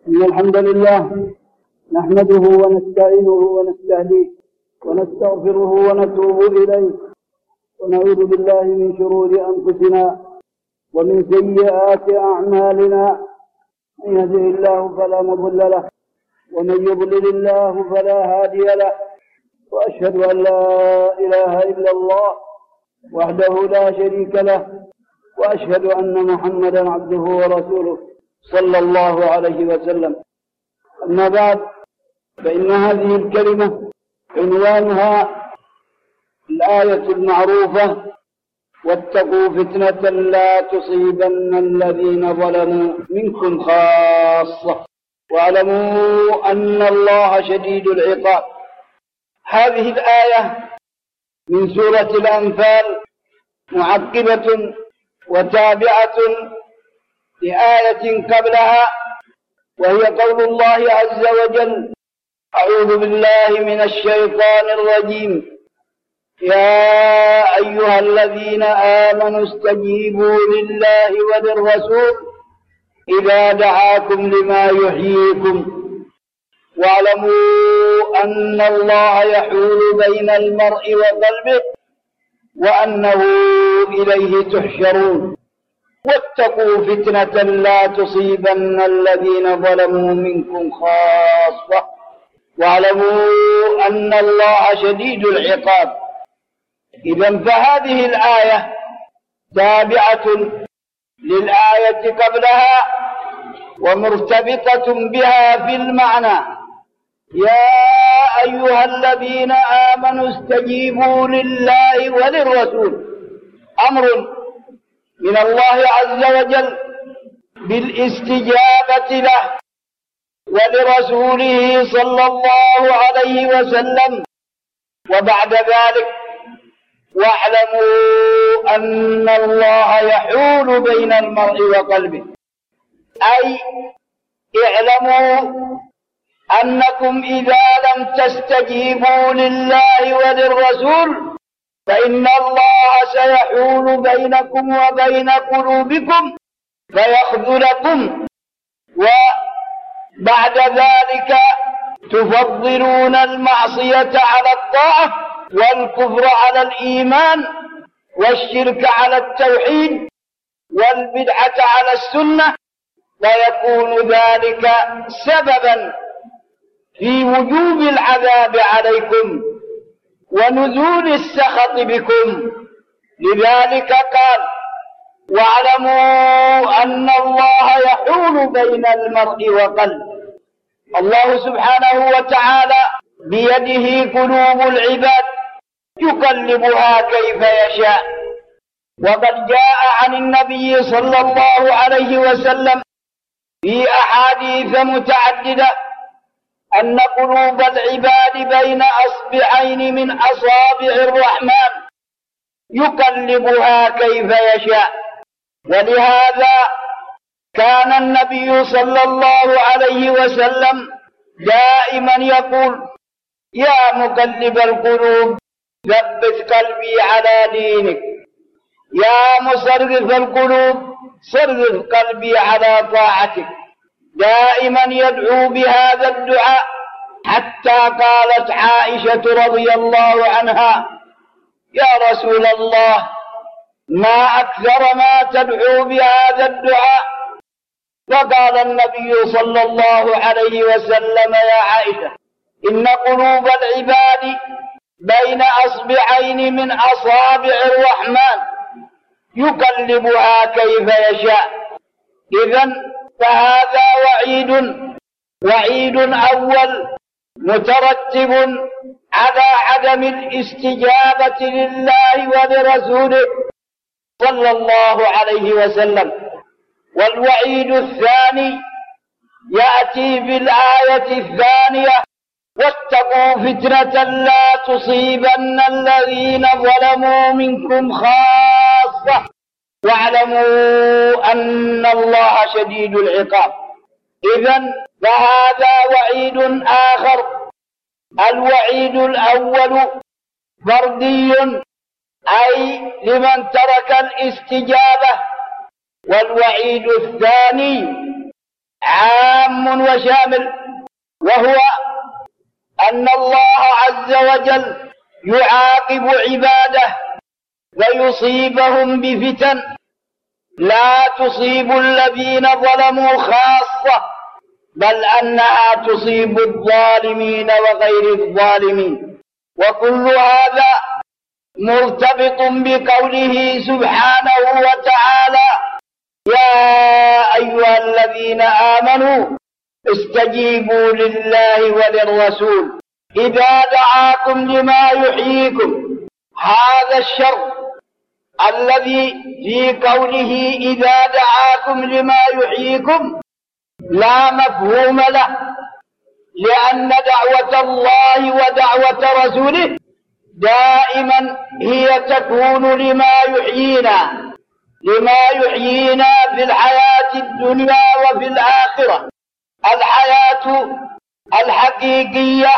إن الحمد لله نحمده ونستعينه ونستهديه ونستغفره ونتوب إليه ونعوذ بالله من شرور أنفسنا ومن سيئات أعمالنا. من يهده الله فلا مضل له ومن يضلل الله فلا هادي له، وأشهد أن لا إله إلا الله وحده لا شريك له، وأشهد أن محمدا عبده ورسوله صلى الله عليه وسلم. أما بعد، فإن هذه الكلمة عنوانها الآية المعروفة: واتقوا فتنة لا تصيبن الذين ظلموا منكم خاصة واعلموا أن الله شديد العقاب. هذه الآية من سورة الأنفال معقبة وتابعة لآية قبلها، وهي قول الله عز وجل: أعوذ بالله من الشيطان الرجيم: يا أيها الذين آمنوا استجيبوا لله وللرسول إذا دعاكم لما يحييكم واعلموا أن الله يحول بين المرء وقلبه وأنه إليه تحشرون واتقوا فتنة لا تصيبن الذين ظلموا منكم خاصة واعلموا أن الله شديد العقاب. إذن فهذه الآية تابعة للآية قبلها ومرتبطة بها في المعنى. يا أيها الذين آمنوا استجيبوا لله وللرسول، أمر من الله عز وجل بالاستجابة له ولرسوله صلى الله عليه وسلم. وبعد ذلك: واعلموا أن الله يحول بين المرء وقلبه، أي اعلموا أنكم إذا لم تستجيبوا لله وللرسول فإن الله سيحول بينكم وبين قلوبكم فيخذلكم، وبعد ذلك تفضلون المعصية على الطاعة والكفر على الإيمان والشرك على التوحيد والبدعة على السنة، ويكون ذلك سببا في وجوب العذاب عليكم ونزول السخط بكم. لذلك قال: واعلموا أن الله يحول بين المرء وقلبه. الله سبحانه وتعالى بيده قلوب العباد يقلبها كيف يشاء. وقد جاء عن النبي صلى الله عليه وسلم في أحاديث متعددة أن قلوب العباد بين أصبعين من أصابع الرحمن يقلبها كيف يشاء. ولهذا كان النبي صلى الله عليه وسلم دائما يقول: يا مقلب القلوب ثبت قلبي على دينك، يا مصرف القلوب صرف قلبي على طاعتك. دائما يدعو بهذا الدعاء، حتى قالت عائشة رضي الله عنها: يا رسول الله، ما أكثر ما تدعو بهذا الدعاء. فقال النبي صلى الله عليه وسلم: يا عائشة، إن قلوب العباد بين أصبعين من أصابع الرحمن يقلبها كيف يشاء. إذن فهذا وعيد أول مترتب على عدم الاستجابة لله ولرسوله صلى الله عليه وسلم. والوعيد الثاني يأتي في الآية الثانية: واتقوا فتنة لا تصيبن الذين ظلموا منكم خاصة واعلموا أن الله شديد العقاب. إذن فهذا وعيد آخر. الوعيد الأول فردي، أي لمن ترك الاستجابة، والوعيد الثاني عام وشامل، وهو أن الله عز وجل يعاقب عباده ويصيبهم بفتن لا تصيب الذين ظلموا خاصة، بل أنها تصيب الظالمين وغير الظالمين. وكل هذا مرتبط بقوله سبحانه وتعالى: يا أيها الذين آمنوا استجيبوا لله وللرسول إذا دعاكم لما يحييكم. هذا الشرط الذي في قوله إذا دعاكم لما يحييكم لا مفهوم له، لأن دعوة الله ودعوة رسوله دائما هي تكون لما يحيينا في الحياة الدنيا وفي الآخرة. الحياة الحقيقية،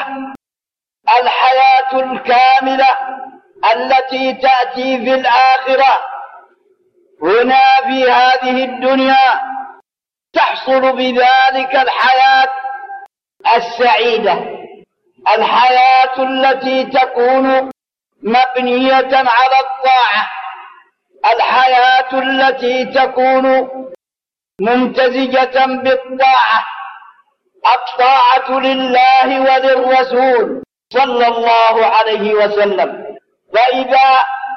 الحياة الكاملة التي تأتي في الآخرة، هنا في هذه الدنيا تحصل بذلك الحياة السعيدة، الحياة التي تكون مبنية على الطاعة، الحياة التي تكون ممتزجة بالطاعة، الطاعة لله وللرسول صلى الله عليه وسلم. وإذا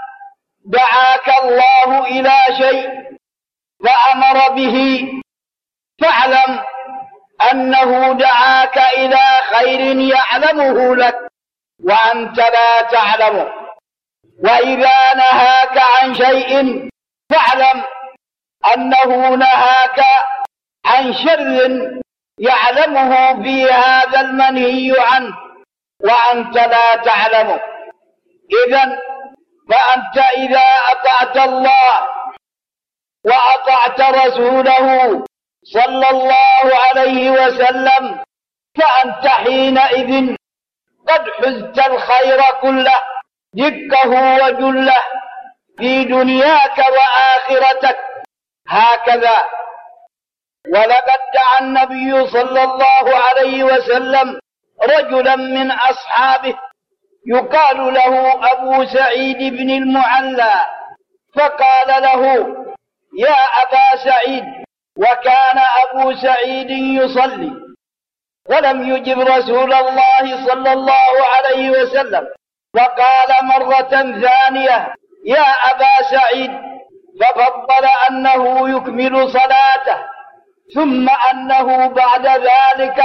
دعاك الله إلى شيء فأمر به فاعلم أنه دعاك إلى خير يعلمه لك وأنت لا تعلمه، وإذا نهاك عن شيء فاعلم أنه نهاك عن شر يعلمه في هذا المنهي عنه وأنت لا تعلمه. إذن فأنت إذا أطعت الله وأطعت رسوله صلى الله عليه وسلم فأنت حينئذ قد حزت الخير كله دكه وجله في دنياك وآخرتك. هكذا. ولقد دعا النبي صلى الله عليه وسلم رجلا من أصحابه يقال له أبو سعيد بن المعلى، فقال له: يا أبا سعيد. وكان أبو سعيد يصلي، ولم يجب رسول الله صلى الله عليه وسلم، فقال مرة ثانية: يا أبا سعيد، ففضل أنه يكمل صلاته، ثم أنه بعد ذلك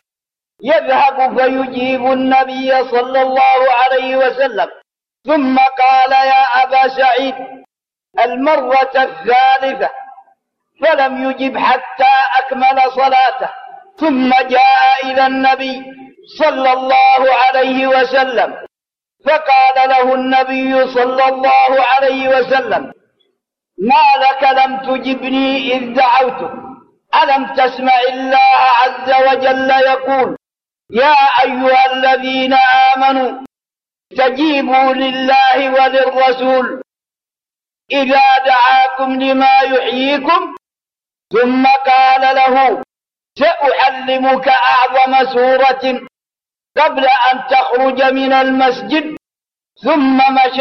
يذهب فيجيب النبي صلى الله عليه وسلم، ثم قال: يا أبا سعيد المرة الثالثة، فلم يجب حتى أكمل صلاته، ثم جاء إلى النبي صلى الله عليه وسلم، فقال له النبي صلى الله عليه وسلم: ما لك لم تجبني إذ دعوتك؟ ألم تسمع الله عز وجل يقول: يا أيها الذين آمنوا استجيبوا لله وللرسول إذا دعاكم لما يحييكم. ثم قال له: سأعلمك أعظم سورة قبل أن تخرج من المسجد. ثم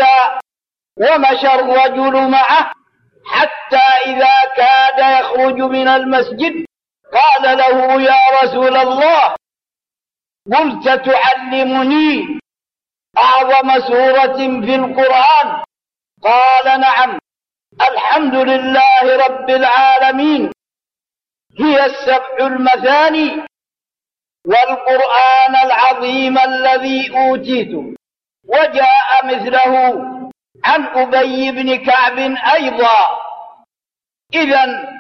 ومشى الرجل معه حتى إذا كاد يخرج من المسجد قال له: يا رسول الله، قلت تعلمني أعظم سورة في القرآن؟ قال: نعم، الحمد لله رب العالمين، هي السبع المثاني والقرآن العظيم الذي أوتيته. وجاء مثله عن أبي بن كعب أيضا. إذن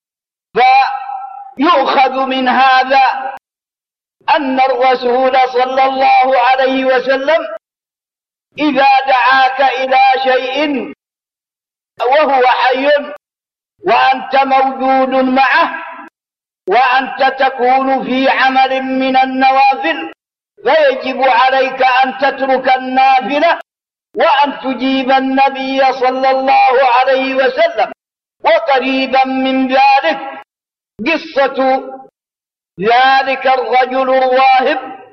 فيؤخذ من هذا أن الرسول صلى الله عليه وسلم إذا دعاك إلى شيء وهو حي وأنت موجود معه وأنت تكون في عمل من النوافل، فيجب عليك أن تترك النافلة وأن تجيب النبي صلى الله عليه وسلم. وقريبا من ذلك قصة ذلك الرجل الراهب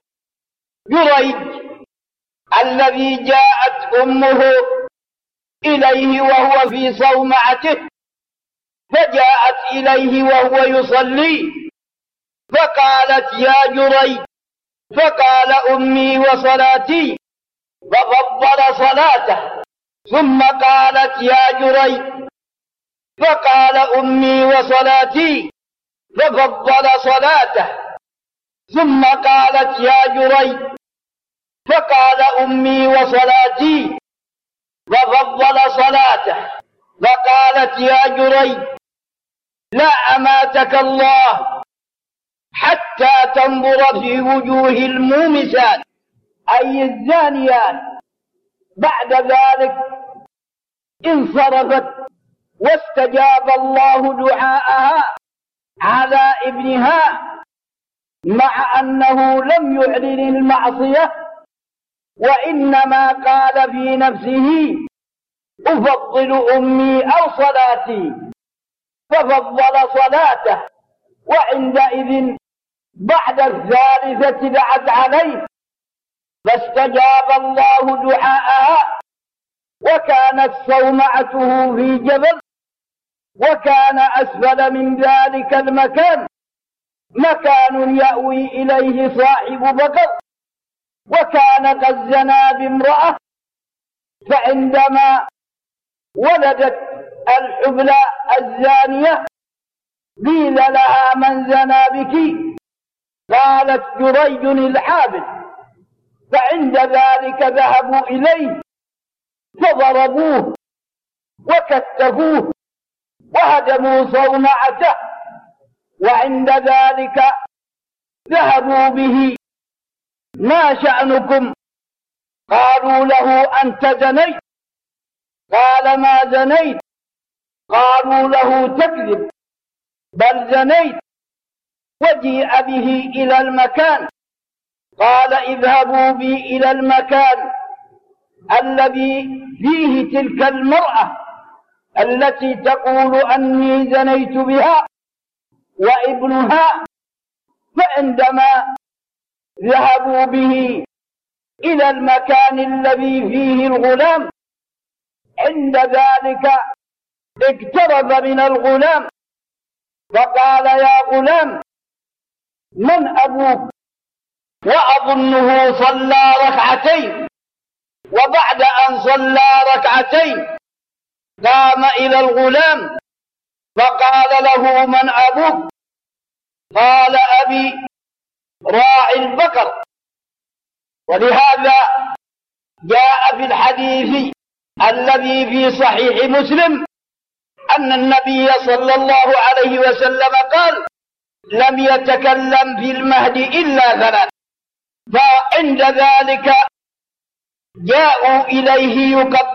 جريج الذي جاءت أمه إليه وهو في صومعته، فجاءت إليه وهو يصلي فقالت يا جريج، فقال أمي وصلاتي، ففضل صلاته. ثم قالت يا جريج، فقال أمي وصلاتي، ففضل صلاته. ثم قالت يا جريج، فقال أمي وصلاتي، ففضل صلاته. فقالت يا جريج لا أماتك الله حتى تنظر في وجوه المومسات أي الزانيات. بعد ذلك انصرفت واستجاب الله دعاءها على ابنها، مع أنه لم يعلن المعصية، وإنما قال في نفسه أفضل أمي أو صلاتي، ففضل صلاته. وعندئذ بعد الثالثة دعت عليه فاستجاب الله دعاءها، وكانت صومعته في جبل، وكان أسفل من ذلك المكان مكان يأوي إليه صاحب بقر، وكان قد زنى بامرأة. فعندما ولدت الحبلى الزانية قيل لها من زنى بك؟ قالت جريج الحابل. فعند ذلك ذهبوا إليه فضربوه وكتفوه وهدموا صومعته، وعند ذلك ذهبوا به ما شأنكم؟ قالوا له أنت زنيت؟ قال ما زنيت. قالوا له تكذب، بل زنيت. وجيء به إلى المكان، قال اذهبوا بي إلى المكان الذي فيه تلك المرأة التي تقول أني زنيت بها وابنها. فعندما ذهبوا به إلى المكان الذي فيه الغلام، عند ذلك اقترب من الغلام فقال يا غلام من أبوك؟ وأظنه صلى ركعتين، وبعد أن صلى ركعتين قام إلى الغلام فقال له من أبوك؟ قال أبي راعي البقر. ولهذا جاء في الحديث الذي في صحيح مسلم أن النبي صلى الله عليه وسلم قال لم يتكلم في المهد إلا ثلاث. فعند ذلك جاءوا إليه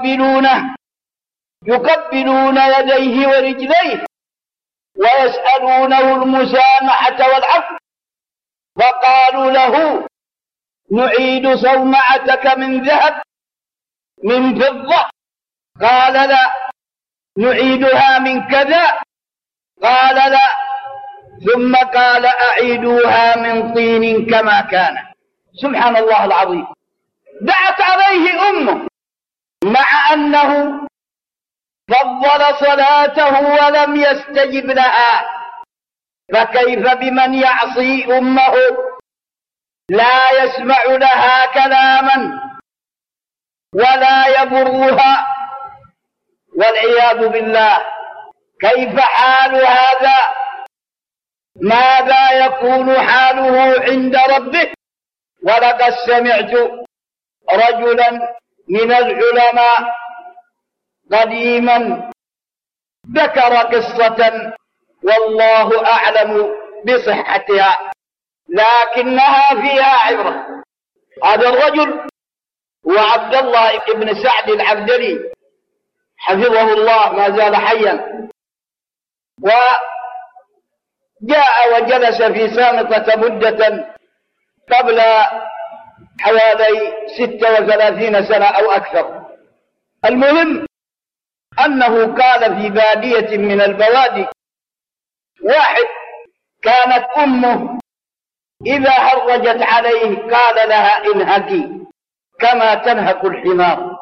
يقبلون يديه ورجليه ويسألونه المسامحة والعفو. فقالوا له نعيد صومعتك من ذهب من فضة؟ قال لا. نعيدها من كذا؟ قال لا. ثم قال أعيدوها من طين كما كان. سبحان الله العظيم. دعت عليه أمه مع أنه فضل صلاته ولم يستجب لها، فكيف بمن يعصي أمه لا يسمع لها كلاما ولا يبرها والعياذ بالله؟ كيف حال هذا؟ ماذا يكون حاله عند ربه؟ ولقد سمعت رجلا من العلماء قديما ذكر قصة والله أعلم بصحتها لكنها فيها عبرة. هذا الرجل هو عبد الله بن سعد العبدلي حفظه الله، ما زال حيا، وجاء وجلس في سامطة مدة قبل حوالي 36 سنة أو أكثر. المهم أنه قال في بادية من البوادي واحد كانت أمه إذا هرجت عليه قال لها انهكي كما تنهك الحمار،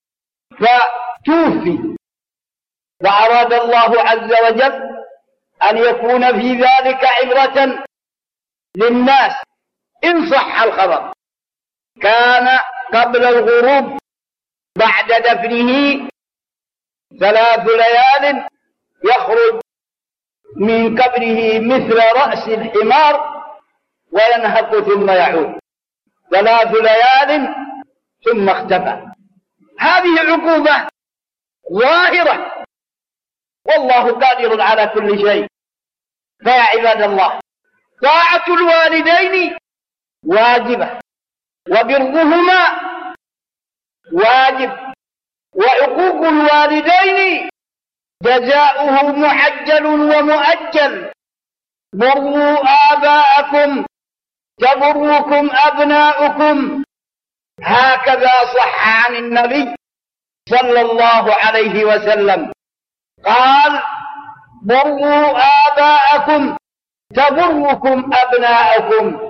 فتوفي. وأراد الله عز وجل أن يكون في ذلك عبرة للناس إن صح الخبر. كان قبل الغروب بعد دفنه 3 ليال يخرج من قبره مثل رأس الحمار وينهق ثم يعود، 3 ليال ثم اختفى. هذه عقوبة ظاهرة، والله قادر على كل شيء. فيا عباد الله، طاعة الوالدين واجبة، وبرهما واجب، وعقوق الوالدين جزاؤه معجل ومؤجل. بروا آباءكم تبركم أبناؤكم، هكذا صح عن النبي صلى الله عليه وسلم قال: بروا آباءكم تبركم أبناءكم،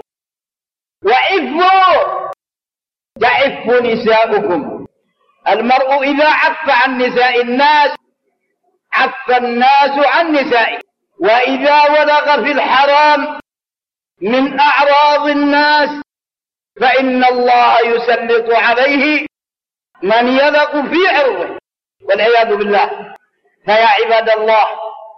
وعفوا تعف نساؤكم. المرء إذا عف عن نساء الناس عف الناس عن نسائه، وإذا ولغ في الحرام من أعراض الناس فإن الله يسلط عليه من يلغ في عرضه والعياذ بالله. فيا عباد الله،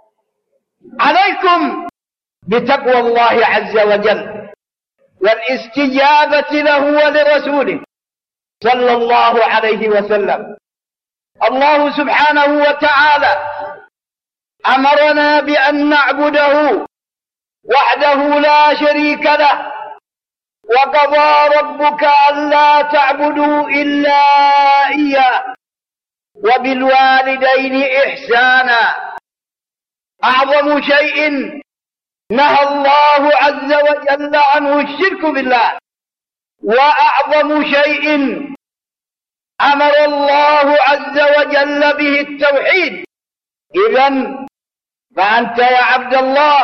عليكم بتقوى الله عز وجل والاستجابة له ولرسوله صلى الله عليه وسلم. الله سبحانه وتعالى أمرنا بأن نعبده وحده لا شريك له، وقضى ربك ألا تعبدوا إلا إياه وبالوالدين إحسانا. أعظم شيء نهى الله عز وجل عنه الشرك بالله، وأعظم شيء أمر الله عز وجل به التوحيد. إذن فأنت يا عبد الله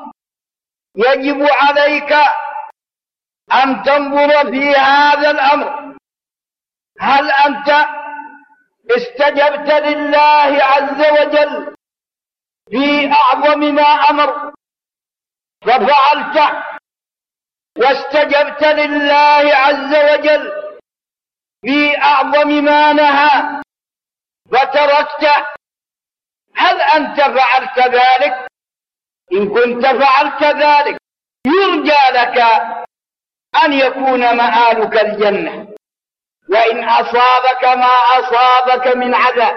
يجب عليك أن تنظر في هذا الأمر، هل أنت استجبت لله عز وجل في أعظم ما أمر ففعلته، واستجبت لله عز وجل في أعظم ما نهى فتركته؟ هل أنت فعلت ذلك؟ إن كنت فعلت ذلك يرجى لك أن يكون مآلك الجنة، وإن أصابك ما أصابك من عذاب،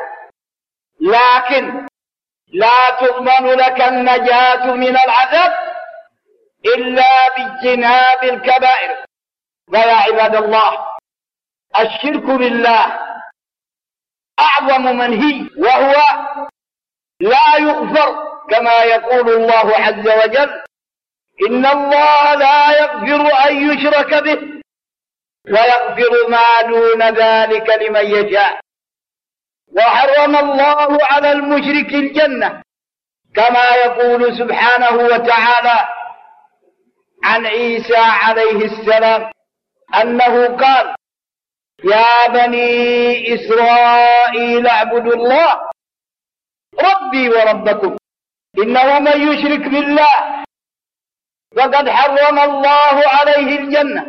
لكن لا تضمن لك النجاة من العذاب إلا باجتناب الكبائر. فيا عباد الله، الشرك بالله أعظم منهي، وهو لا يغفر، كما يقول الله عز وجل: إن الله لا يغفر أن يشرك به ويغفر ما دون ذلك لمن يشاء. وحرم الله على المشرك الجنة، كما يقول سبحانه وتعالى عن عيسى عليه السلام أنه قال: يا بني إسرائيل اعبدوا الله ربي وربكم إنه من يشرك بالله فقد حرم الله عليه الجنة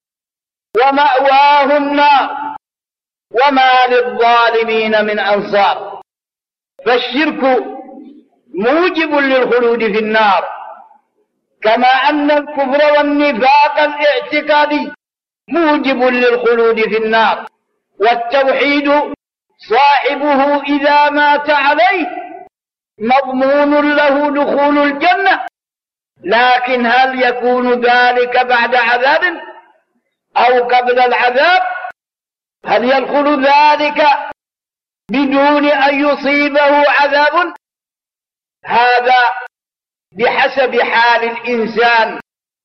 ومأواه النار وما للظالمين من أنصار. فالشرك موجب للخلود في النار، كما أن الكفر والنفاق الاعتقادي موجب للخلود في النار. والتوحيد صاحبه إذا مات عليه مضمون له دخول الجنة، لكن هل يكون ذلك بعد عذاب أو قبل العذاب؟ هل يدخل ذلك بدون أن يصيبه عذاب؟ هذا بحسب حال الإنسان،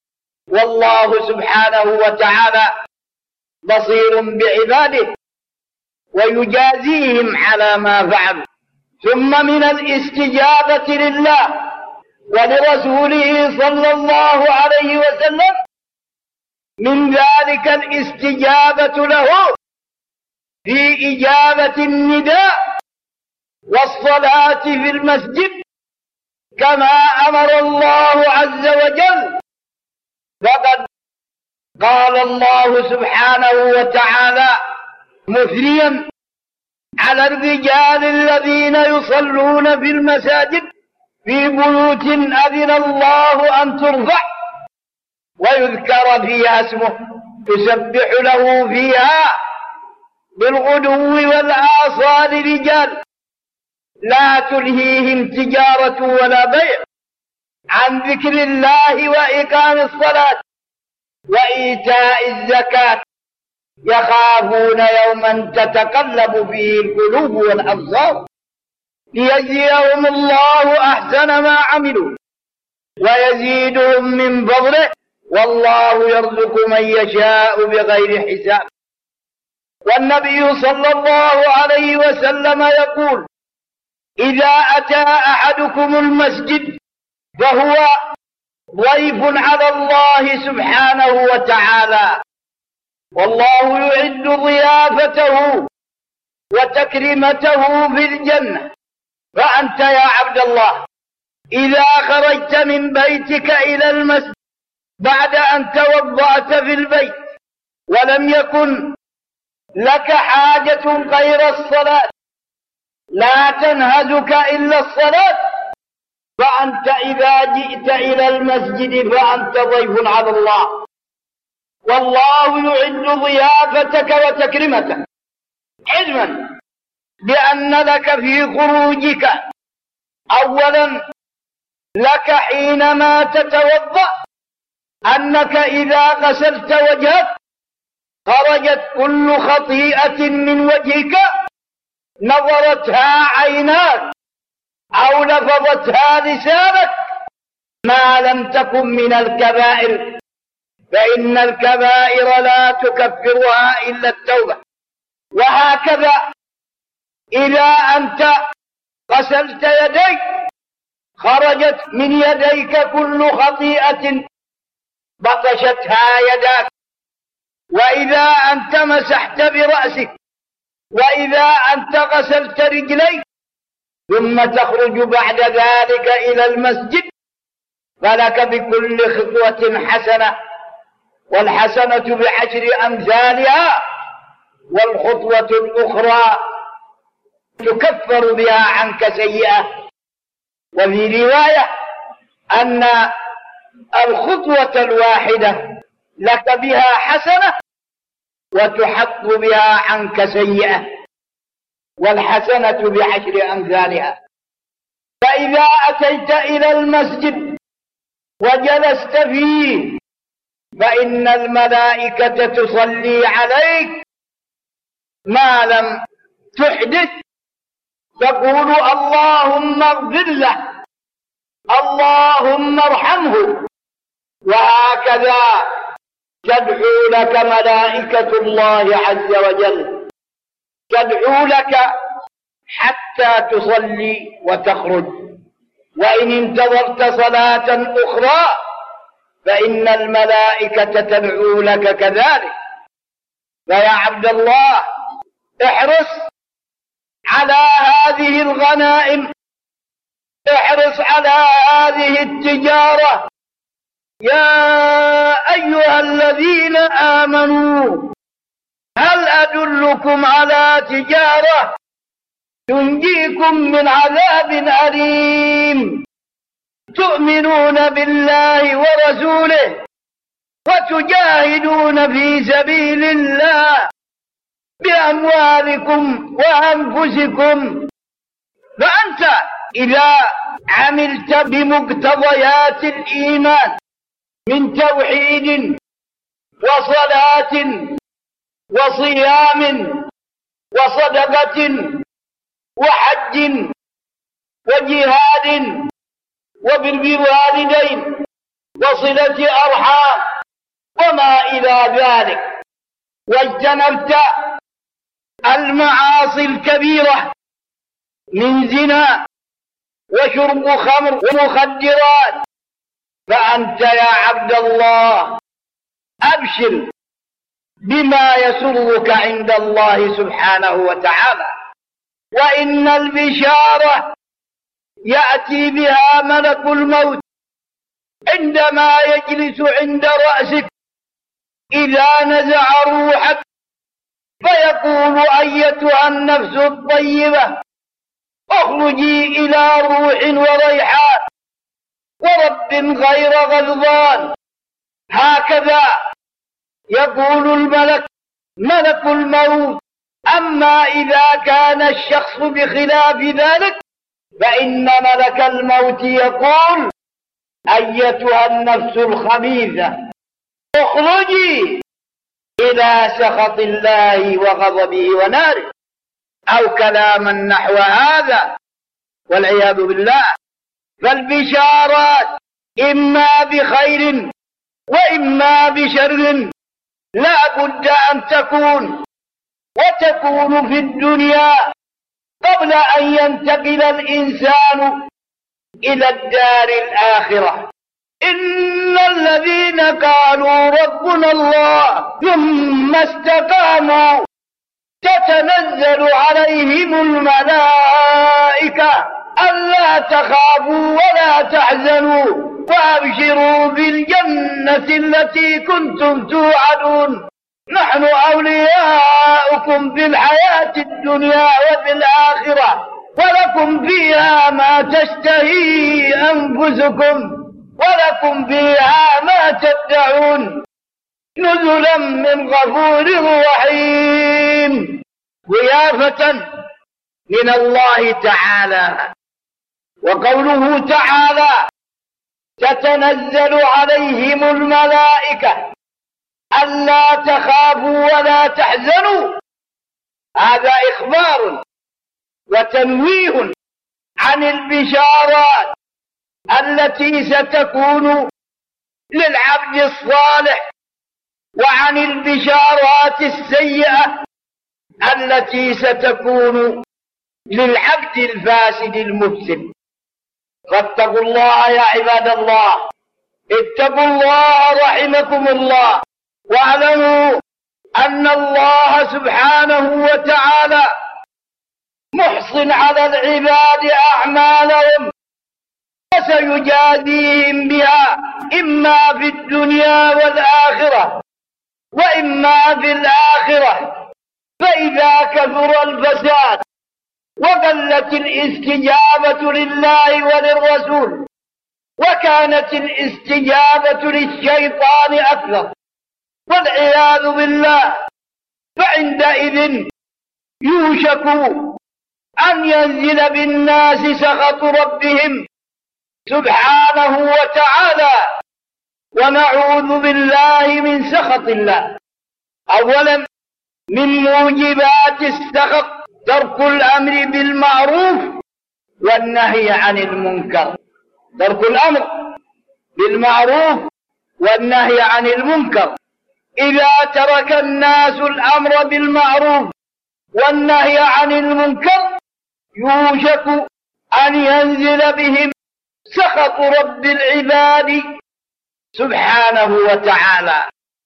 والله سبحانه وتعالى بصير بعباده ويجازيهم على ما فعلوا. ثم من الاستجابة لله ولرسوله صلى الله عليه وسلم من ذلك الاستجابة له في إجابة النداء والصلاة في المسجد كما أمر الله عز وجل. فقد قال الله سبحانه وتعالى مثنيا على الرجال الذين يصلون في المساجد في بيوت أذن الله أن ترفع ويذكر فيها اسمه يسبح له فيها بالغدو والآصال رجال لا تلهيهم تجارة ولا بيع عن ذكر الله وإقام الصلاة وإيتاء الزكاة يخافون يوما تتقلب فيه القلوب والأبصار ليجزيهم الله أحسن ما عملوا ويزيدهم من فضله والله يرزق من يشاء بغير حساب. والنبي صلى الله عليه وسلم يقول: إذا أتى أحدكم المسجد فهو ضيف على الله سبحانه وتعالى، والله يعد ضيافته وتكريمته في الجنة. فأنت يا عبد الله إذا خرجت من بيتك إلى المسجد بعد أن توضأت في البيت ولم يكن لك حاجة غير الصلاة لا تنهزك إلا الصلاة، فأنت إذا جئت إلى المسجد فأنت ضيف على الله، والله يعد ضيافتك وتكرمتك، علما بأن لك في خروجك أولا لك حينما تتوضأ أنك إذا غسلت وجهك خرجت كل خطيئة من وجهك نظرتها عيناك أو لفظتها لسانك ما لم تكن من الكبائر، فإن الكبائر لا تكفرها إلا التوبة. وهكذا إذا أنت غسلت يديك خرجت من يديك كل خطيئة بطشتها يداك، وإذا أنت مسحت برأسك، وإذا أنت غسلت رجليك ثم تخرج بعد ذلك إلى المسجد فلك بكل خطوة حسنة، والحسنة بعشر أمثالها، والخطوة الأخرى تكفر بها عنك سيئة. وفي رواية أن الخطوة الواحدة لك بها حسنة وتحط بها عنك سيئة، والحسنة بعشر أمثالها. فإذا أتيت إلى المسجد وجلست فيه فإن الملائكة تصلي عليك ما لم تحدث، تقول: اللهم اغفر له، اللهم ارحمه. وهكذا تدعو لك ملائكة الله عز وجل، تدعو لك حتى تصلي وتخرج. وإن انتظرت صلاة أخرى فإن الملائكة تدعو لك كذلك. فيا عبد الله احرص على هذه الغنائم، احرص على هذه التجارة. يا أيها الذين آمنوا هل أدلكم على تجارة تنجيكم من عذاب أليم تؤمنون بالله ورسوله وتجاهدون في سبيل الله بأموالكم وأنفسكم. فأنت إذا عملت بمقتضيات الإيمان من توحيد وصلاة وصيام وصدقة وحج وجهاد وبر بالوالدين وصلة أرحام وما إلى ذلك، واجتنبت المعاصي الكبيرة من زنا وشرب خمر ومخدرات، فأنت يا عبد الله أبشر بما يسرك عند الله سبحانه وتعالى، وإن البشارة يأتي بها ملك الموت عندما يجلس عند رأسك إذا نزع روحك، فيقول أيتها النفس الطيبة اخرجي إلى روح وريحان ورب غير غضبان. هكذا يقول الملك، ملك الموت. أما إذا كان الشخص بخلاف ذلك فإن ملك الموت يقول أيتها النفس الخبيثة اخرجي إلى سخط الله وغضبه وناره، أو كلاما نحو هذا والعياذ بالله. فالبشارات إما بخير وإما بشر لا بد أن تكون، وتكون في الدنيا قبل أن ينتقل الإنسان إلى الدار الآخرة. إن الذين قالوا ربنا الله ثم استقاموا تتنزل عليهم الملائكة ألا تخافوا ولا تحزنوا وأبشروا بالجنة التي كنتم توعدون، نحن أولياؤكم في الحياة الدنيا وفي الآخرة، ولكم فيها ما تشتهي أنفسكم ولكم فيها ما تدعون، نزلا من غفور رحيم. ضيافة من الله تعالى. وقوله تعالى تتنزل عليهم الملائكة ألا تخافوا ولا تحزنوا، هذا إخبار وتنويه عن البشارات التي ستكون للعبد الصالح، وعن البشارات السيئة التي ستكون للعبد الفاسد المفسد. فاتقوا الله يا عباد الله، اتقوا الله رحمكم الله، واعلموا أن الله سبحانه وتعالى محصن على العباد أعمالهم، وسيجازيهم بها إما في الدنيا والآخرة وإما في الآخرة. فإذا كثر الفساد وقلت الاستجابة لله وللرسول وكانت الاستجابة للشيطان أكثر والعياذ بالله، فعندئذ يوشك أن ينزل بالناس سخط ربهم سبحانه وتعالى، ونعوذ بالله من سخط الله. أولا من موجبات السخط ترك الأمر بالمعروف والنهي عن المنكر. ترك الأمر بالمعروف والنهي عن المنكر. إذا ترك الناس الأمر بالمعروف والنهي عن المنكر يوشك أن ينزل بهم سخط رب العباد سبحانه وتعالى.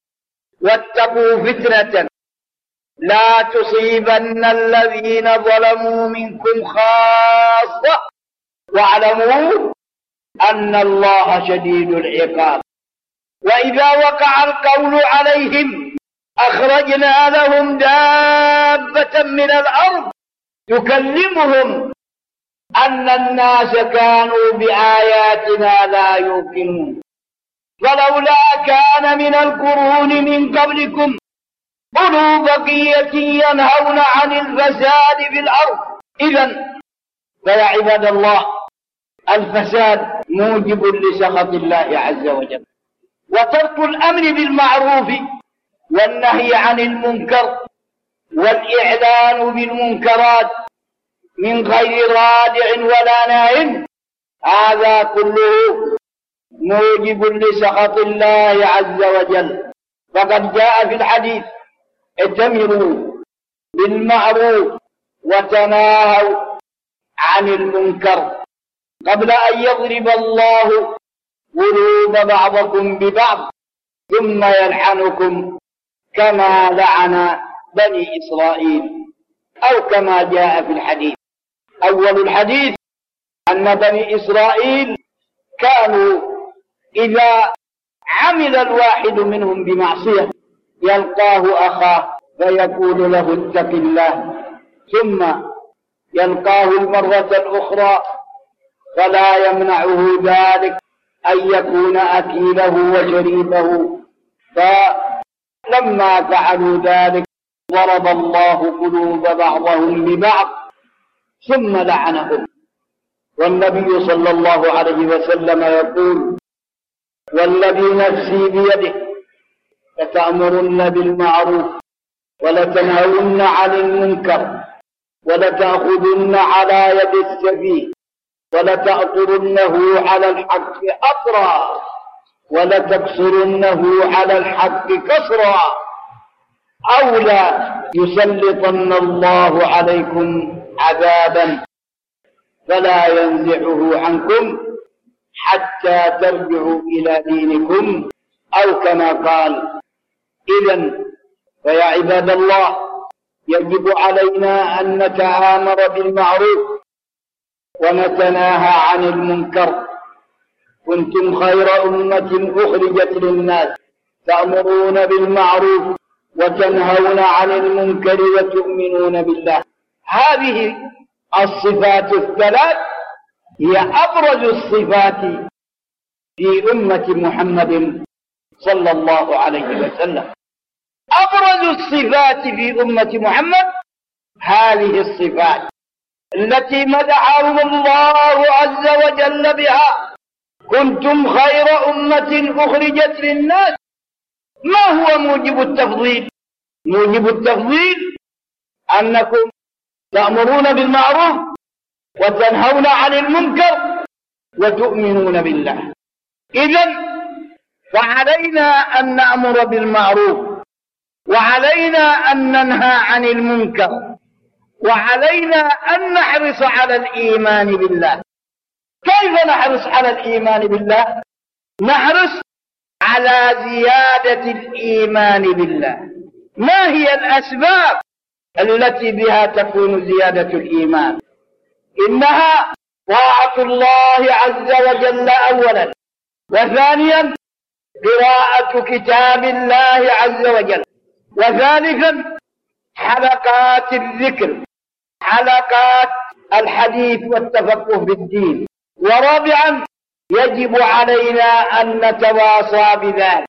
واتقوا فتنة لا تصيبن الذين ظلموا منكم خاصة واعلموا أن الله شديد العقاب. وإذا وقع القول عليهم أخرجنا لهم دابة من الأرض تكلمهم أن الناس كانوا بآياتنا لا يوقنون. فلولا كان من القرون من قبلكم أولو بقية ينهون عن الفساد في الأرض. إذن فيا عباد الله الفساد موجب لسخط الله عز وجل. وترك الأمر بالمعروف والنهي عن المنكر والإعلان بالمنكرات من غير رادع ولا ناهٍ، هذا كله موجب لسخط الله عز وجل. فقد جاء في الحديث ائتمروا بالمعروف وتناهوا عن المنكر قبل أن يضرب الله قلوب بعضكم ببعض ثم يلعنكم كما لعن بني إسرائيل، أو كما جاء في الحديث. أول الحديث أن بني إسرائيل كانوا إذا عمل الواحد منهم بمعصية يلقاه أخاه فيقول له اتق الله، ثم يلقاه المرة الأخرى فلا يمنعه ذلك أن يكون أكيله وشريبه، فلما فعلوا ذلك ضرب الله قلوب بعضهم ببعض ثم لعنهم. والنبي صلى الله عليه وسلم يقول: والذي نفسي بيده لتأمرن بالمعروف ولتنهون عن المنكر ولتأخذن على يد السفيه ولتأطرنه على الحق أطرا ولتكسرنه على الحق كسرا، أو لا يسلطن الله عليكم عذابا فلا ينزعه عنكم حتى ترجعوا إلى دينكم، أو كما قال. إذن فيا عباد الله، يجب علينا أن نتآمر بالمعروف ونتناهى عن المنكر. كنتم خير أمة أخرجت للناس تأمرون بالمعروف وتنهون عن المنكر وتؤمنون بالله. هذه الصفات الثلاث هي أبرز الصفات في أمة محمد صلى الله عليه وسلم. أبرز الصفات في أمة محمد هذه الصفات التي مدحهم الله عز وجل بها: كنتم خير أمة أخرجت للناس. ما هو موجب التفضيل؟ موجب التفضيل أنكم تأمرون بالمعروف وتنهون عن المنكر وتؤمنون بالله. إذن فعلينا أن نأمر بالمعروف، وعلينا أن ننهى عن المنكر، وعلينا أن نحرص على الإيمان بالله. كيف نحرص على الإيمان بالله؟ نحرص على زيادة الإيمان بالله. ما هي الأسباب التي بها تكون زيادة الإيمان؟ إنها طاعة الله عز وجل أولا، وثانيا قراءة كتاب الله عز وجل، وثالثا حلقات الذكر، حلقات الحديث والتفقه في الدين، ورابعا يجب علينا أن نتواصى بذلك،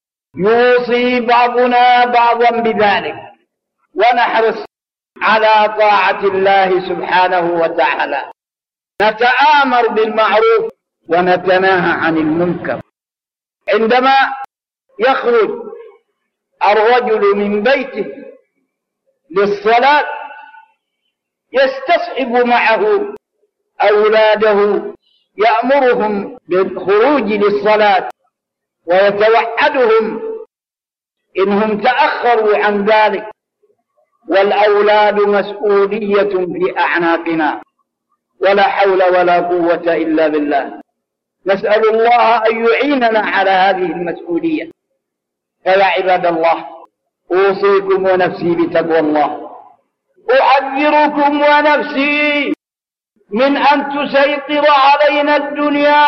يوصي بعضنا بعضا بذلك، ونحرص على طاعة الله سبحانه وتعالى. نتآمر بالمعروف ونتناهى عن المنكر. عندما يخرج الرجل من بيته للصلاة يستصحب معه أولاده، يأمرهم بالخروج للصلاة ويتوعدهم إنهم تأخروا عن ذلك، والأولاد مسؤولية في أعناقنا، ولا حول ولا قوة إلا بالله. نسأل الله أن يعيننا على هذه المسؤولية. فيا عباد الله، أوصيكم ونفسي بتقوى الله. أحذركم ونفسي من أن تسيطر علينا الدنيا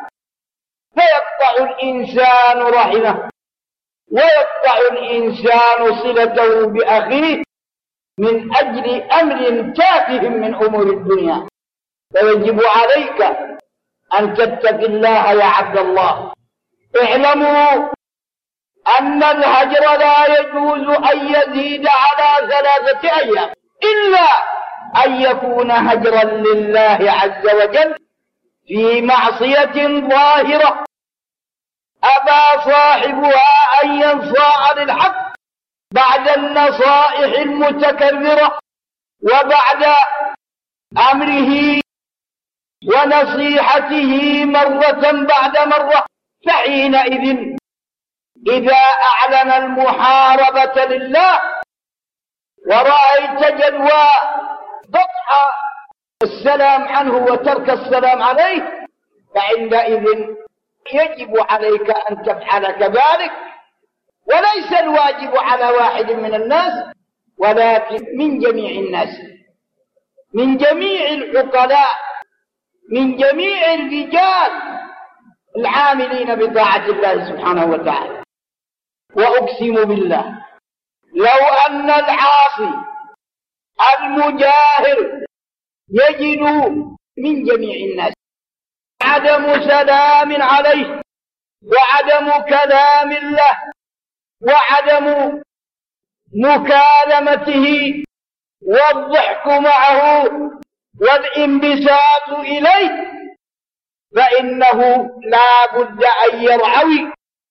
فيقطع الإنسان رحمه، ويقطع الإنسان صلته بأخيه من أجل أمر تافه من أمور الدنيا. فيجب عليك أن تتق الله يا عبد الله. اعلموا أن الهجر لا يجوز أن يزيد على 3 أيام إلا أن يكون هجرا لله عز وجل في معصية ظاهرة أبى صاحبها أن ينصاع للحق بعد النصائح المتكررة وبعد أمره ونصيحته مرة بعد مرة. فحينئذ إذا أعلن المحاربة لله ورأيت جدوى قطع السلام عنه وترك السلام عليه، فعندئذ يجب عليك أن تفعل كذلك وليس الواجب على واحد من الناس ولكن من جميع الناس، من جميع العقلاء، من جميع الرجال العاملين بطاعة الله سبحانه وتعالى. وأقسم بالله لو أن العاصي المجاهر يجد من جميع الناس عدم سلام عليه وعدم كلام له وعدم مكالمته والضحك معه والانبساط إليه، فإنه لا بد أن يرعوي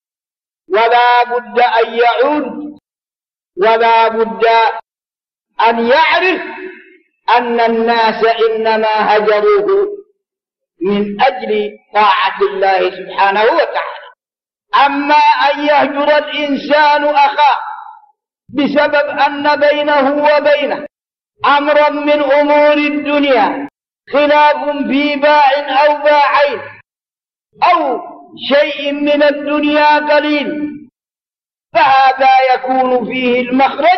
ولا بد أن يعود ولا بد أن يعرف أن الناس إنما هجروه من أجل طاعة الله سبحانه وتعالى. أما أن يهجر الإنسان أخاه بسبب أن بينه وبينه أمرا من أمور الدنيا، خلاف في باع أو باعين أو شيء من الدنيا قليل، فهذا يكون فيه المخرج،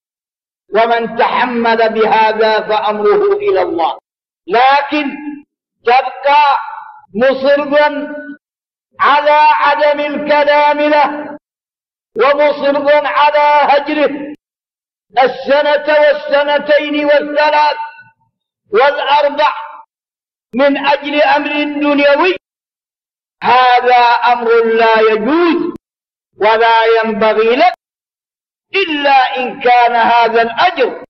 ومن تحمل بهذا فأمره إلى الله. لكن تبقى مصرا على عدم الكلام له ومصرا على هجره السنة والسنتين والثلاث والأربع من أجل أمر دنيوي، هذا أمر لا يجوز ولا ينبغي لك إلا إن كان هذا الأجر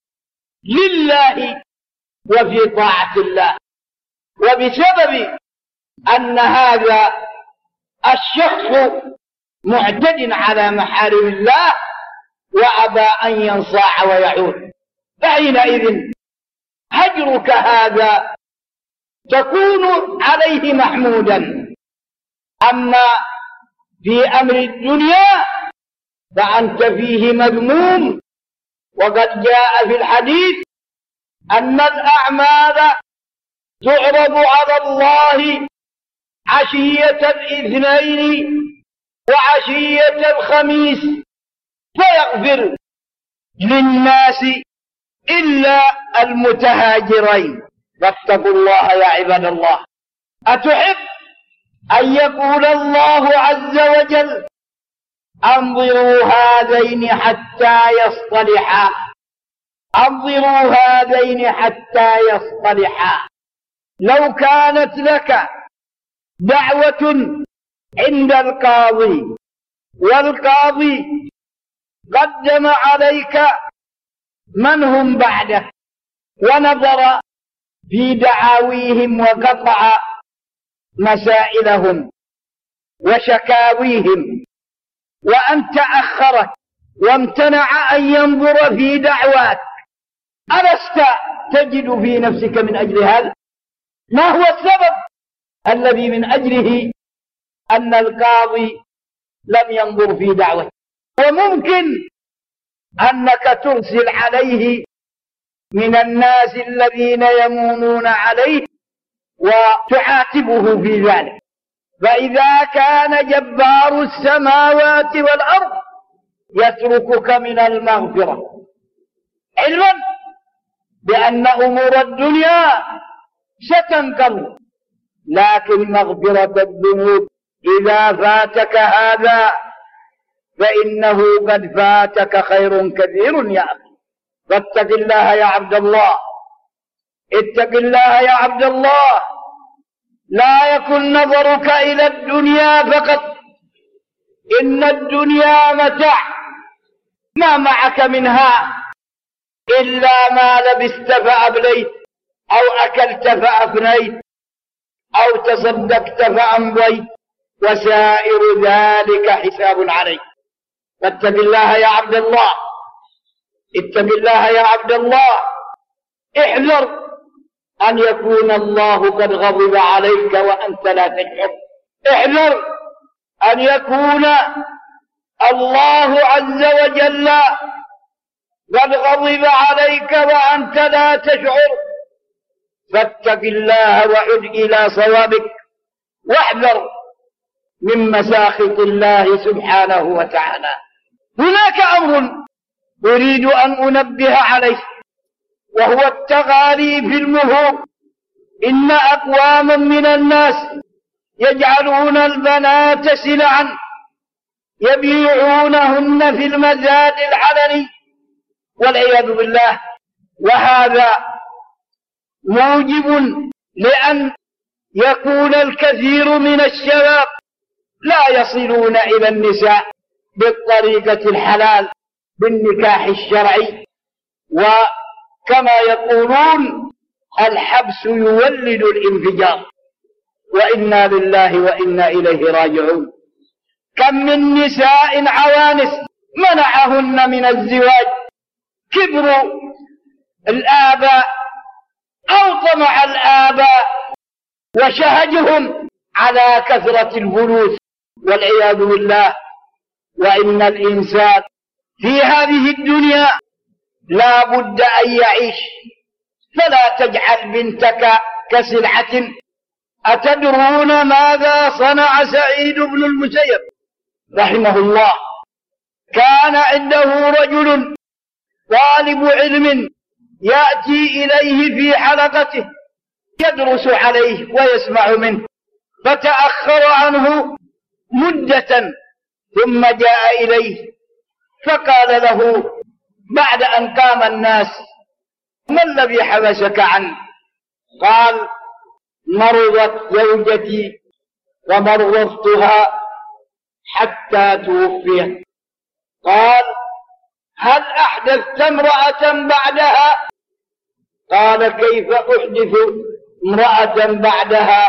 لله وفي طاعة الله، وبسبب أن هذا الشخص معتد على محارم الله وأبى أن ينصاع ويعود، فحينئذ هجرك هذا تكون عليه محمودا. أما في أمر الدنيا فأنت فيه مذموم، وقد جاء في الحديث أن الأعمال تعرض على الله عشية الاثنين وعشية الخميس فيغفر للناس إلا المتهاجرين. فاتقوا الله يا عباد الله. أتحب أن يقول الله عز وجل أنظروا هذين حتى يصطلحا، أنظروا هذين حتى يصطلحا. لو كانت لك دعوة عند القاضي والقاضي قدم عليك من هم بعده ونظر في دعاويهم وقطع مسائلهم وشكاويهم، وأنت أخرت وامتنع أن ينظر في دعواك، ألست تجد في نفسك من أجل هذا؟ ما هو السبب الذي من أجله أن القاضي لم ينظر في دعوته؟ وممكن أنك ترسل عليه من الناس الذين يمونون عليه وتعاتبه في ذلك، فإذا كان جبار السماوات والأرض يتركك من المغفرة، علما بأن أمور الدنيا ستنقضي، لكن مغفرة الذنوب إذا فاتك هذا فإنه قد فاتك خير كثير يا أخي. فاتق الله يا عبد الله، اتق الله يا عبد الله. لا يكن نظرك إلى الدنيا فقط، إن الدنيا متاع، ما معك منها إلا ما لبست فأبليت أو أكلت فأفنيت أو تصدقت فأمضيت، وسائر ذلك حساب عليك. فاتق الله يا عبد الله، اتق الله يا عبد الله. احذر أن يكون الله قد غضب عليك وأنت لا تشعر، احذر أن يكون الله عز وجل قد غضب عليك وأنت لا تشعر. فاتق الله وعد إلى صوابك، واحذر من مساخط الله سبحانه وتعالى. هناك أمر أريد أن أنبه عليه، وهو التغالي في المهور. إن أقواما من الناس يجعلون البنات سلعا يبيعونهن في المزاد العلني والعياذ بالله، وهذا موجب لأن يكون الكثير من الشباب لا يصلون إلى النساء بالطريقة الحلال بالنكاح الشرعي، وكما يقولون الحبس يولد الانفجار، وإنا لله وإنا إليه راجعون. كم من نساء عوانس منعهن من الزواج كبر الآباء أو طمع الآباء وشهجهم على كثرة الفلوس والعياذ بالله. وإن الإنسان في هذه الدنيا لا بد أن يعيش، فلا تجعل بنتك كسلعة. أتدرون ماذا صنع سعيد بن المسيب رحمه الله؟ كان عنده رجل طالب علم يأتي إليه في حلقته يدرس عليه ويسمع منه، فتأخر عنه مدة ثم جاء إليه فقال له بعد أن قام الناس: ما الذي حبسك عنه؟ قال: مرضت زوجتي ومرضتها حتى توفيت. قال: هل أحدثت امرأة بعدها؟ قال: كيف أحدث امرأة بعدها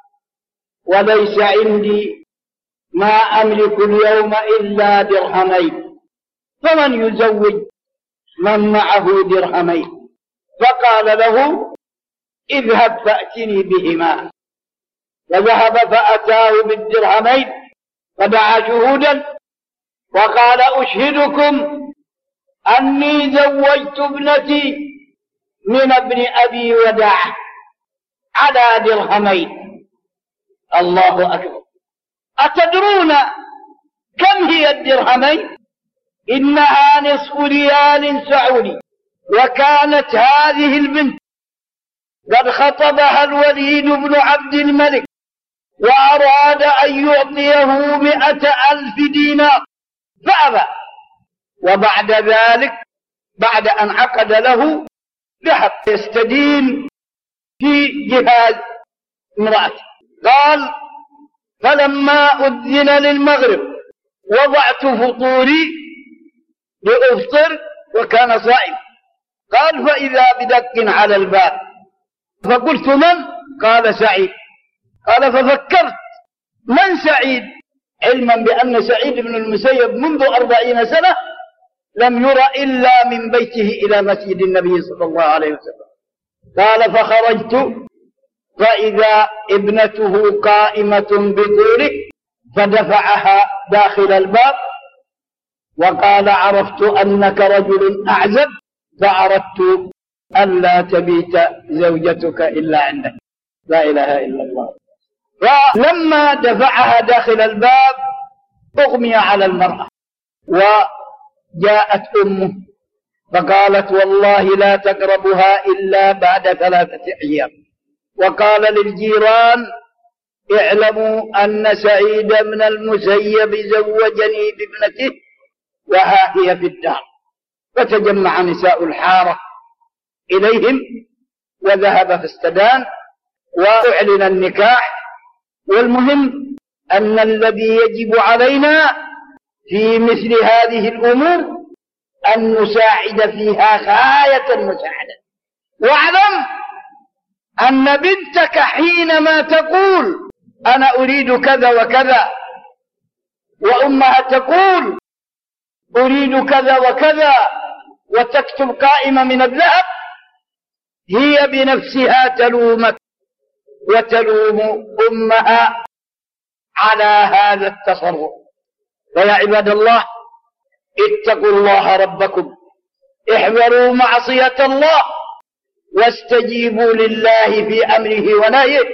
وليس عندي ما أملك اليوم إلا درهمين، فمن يزوج من معه درهمين؟ فقال له: اذهب فأتني بهما. فذهب فأتاه بالدرهمين فدعا شهودا وقال: أشهدكم أني زوجت ابنتي من ابن أبي وداع على درهمين. الله أكبر. أتدرون كم هي الدرهمين؟ إنها نصف ريال سعودي. وكانت هذه البنت قد خطبها الوليد بن عبد الملك وأراد أن يعطيه 100,000 دينار فأبى، وبعد ذلك بعد أن عقد له ذهب يستدين في جهاز امرأته. قال: فلما أذن للمغرب وضعت فطوري لأفطر وكان صائم. قال: فإذا بدق على الباب، فقلت: من؟ قال: سعيد. قال: ففكرت من سعيد، علما بأن سعيد بن المسيب منذ 40 سنة لم ير إلا من بيته إلى مسجد النبي صلى الله عليه وسلم. قال: فخرجت فإذا ابنته قائمة بطوله فدفعها داخل الباب وقال: عرفت أنك رجل أعزب فأردت ألا تبيت زوجتك إلا عندك. لا إله إلا الله. فلما دفعها داخل الباب أغمي على المرأة، وجاءت أمه فقالت: والله لا تقربها إلا بعد 3 أيام. وقال للجيران: اعلموا أن سعيد بن المسيب زوجني بابنته وها هي في الدار. فتجمع نساء الحارة إليهم وذهب فاستدان وأعلن النكاح. والمهم أن الذي يجب علينا في مثل هذه الأمور أن نساعد فيها غاية المساعدة. واعلم أن بنتك حينما تقول أنا أريد كذا وكذا، وأمها تقول أريد كذا وكذا، وتكتب قائمة من الذهب، هي بنفسها تلومك وتلوم أمها على هذا التصرف. فيا عباد الله، اتقوا الله ربكم، احذروا معصية الله، واستجيبوا لله في أمره ونهيه.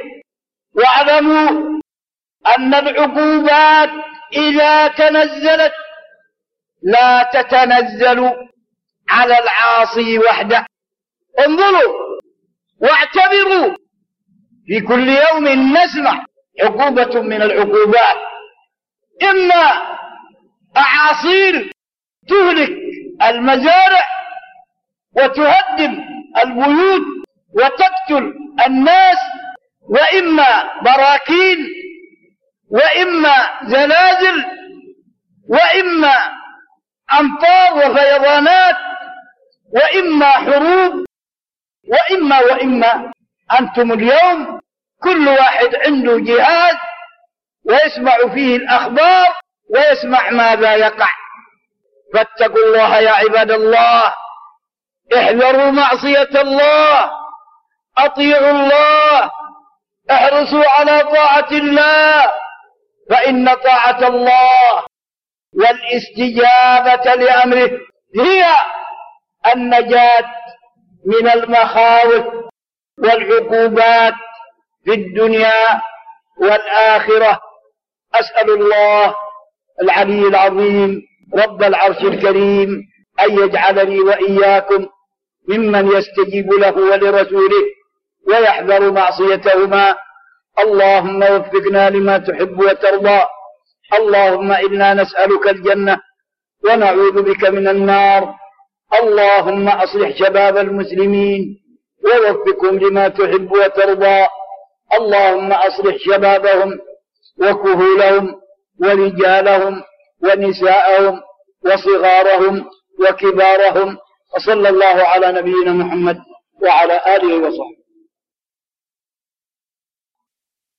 واعلموا أن العقوبات إذا تنزلت لا تتنزل على العاصي وحده. انظروا واعتبروا، في كل يوم نسمع عقوبة من العقوبات، إما أعاصير تهلك المزارع وتهدم البيوت وتقتل الناس، وإما براكين، وإما زلازل، وإما أمطار وفيضانات، وإما حروب، وإما. أنتم اليوم كل واحد عنده جهاز ويسمع فيه الأخبار ويسمع ماذا يقع. فاتقوا الله يا عباد الله، احذروا معصية الله، أطيعوا الله، احرصوا على طاعة الله، فإن طاعة الله والاستجابة لأمره هي النجاة من المخاوف والعقوبات في الدنيا والآخرة. أسأل الله العلي العظيم رب العرش الكريم أن يجعلني وإياكم ممن يستجيب له ولرسوله ويحذر معصيتهما. اللهم وفقنا لما تحب وترضى. اللهم إنا نسألك الجنة ونعوذ بك من النار. اللهم أصلح شباب المسلمين ووفقهم لما تحب وترضى. اللهم أصلح شبابهم وكهولهم ورجالهم ونساءهم وصغارهم وكبارهم. وصلى الله على نبينا محمد وعلى آله وصحبه.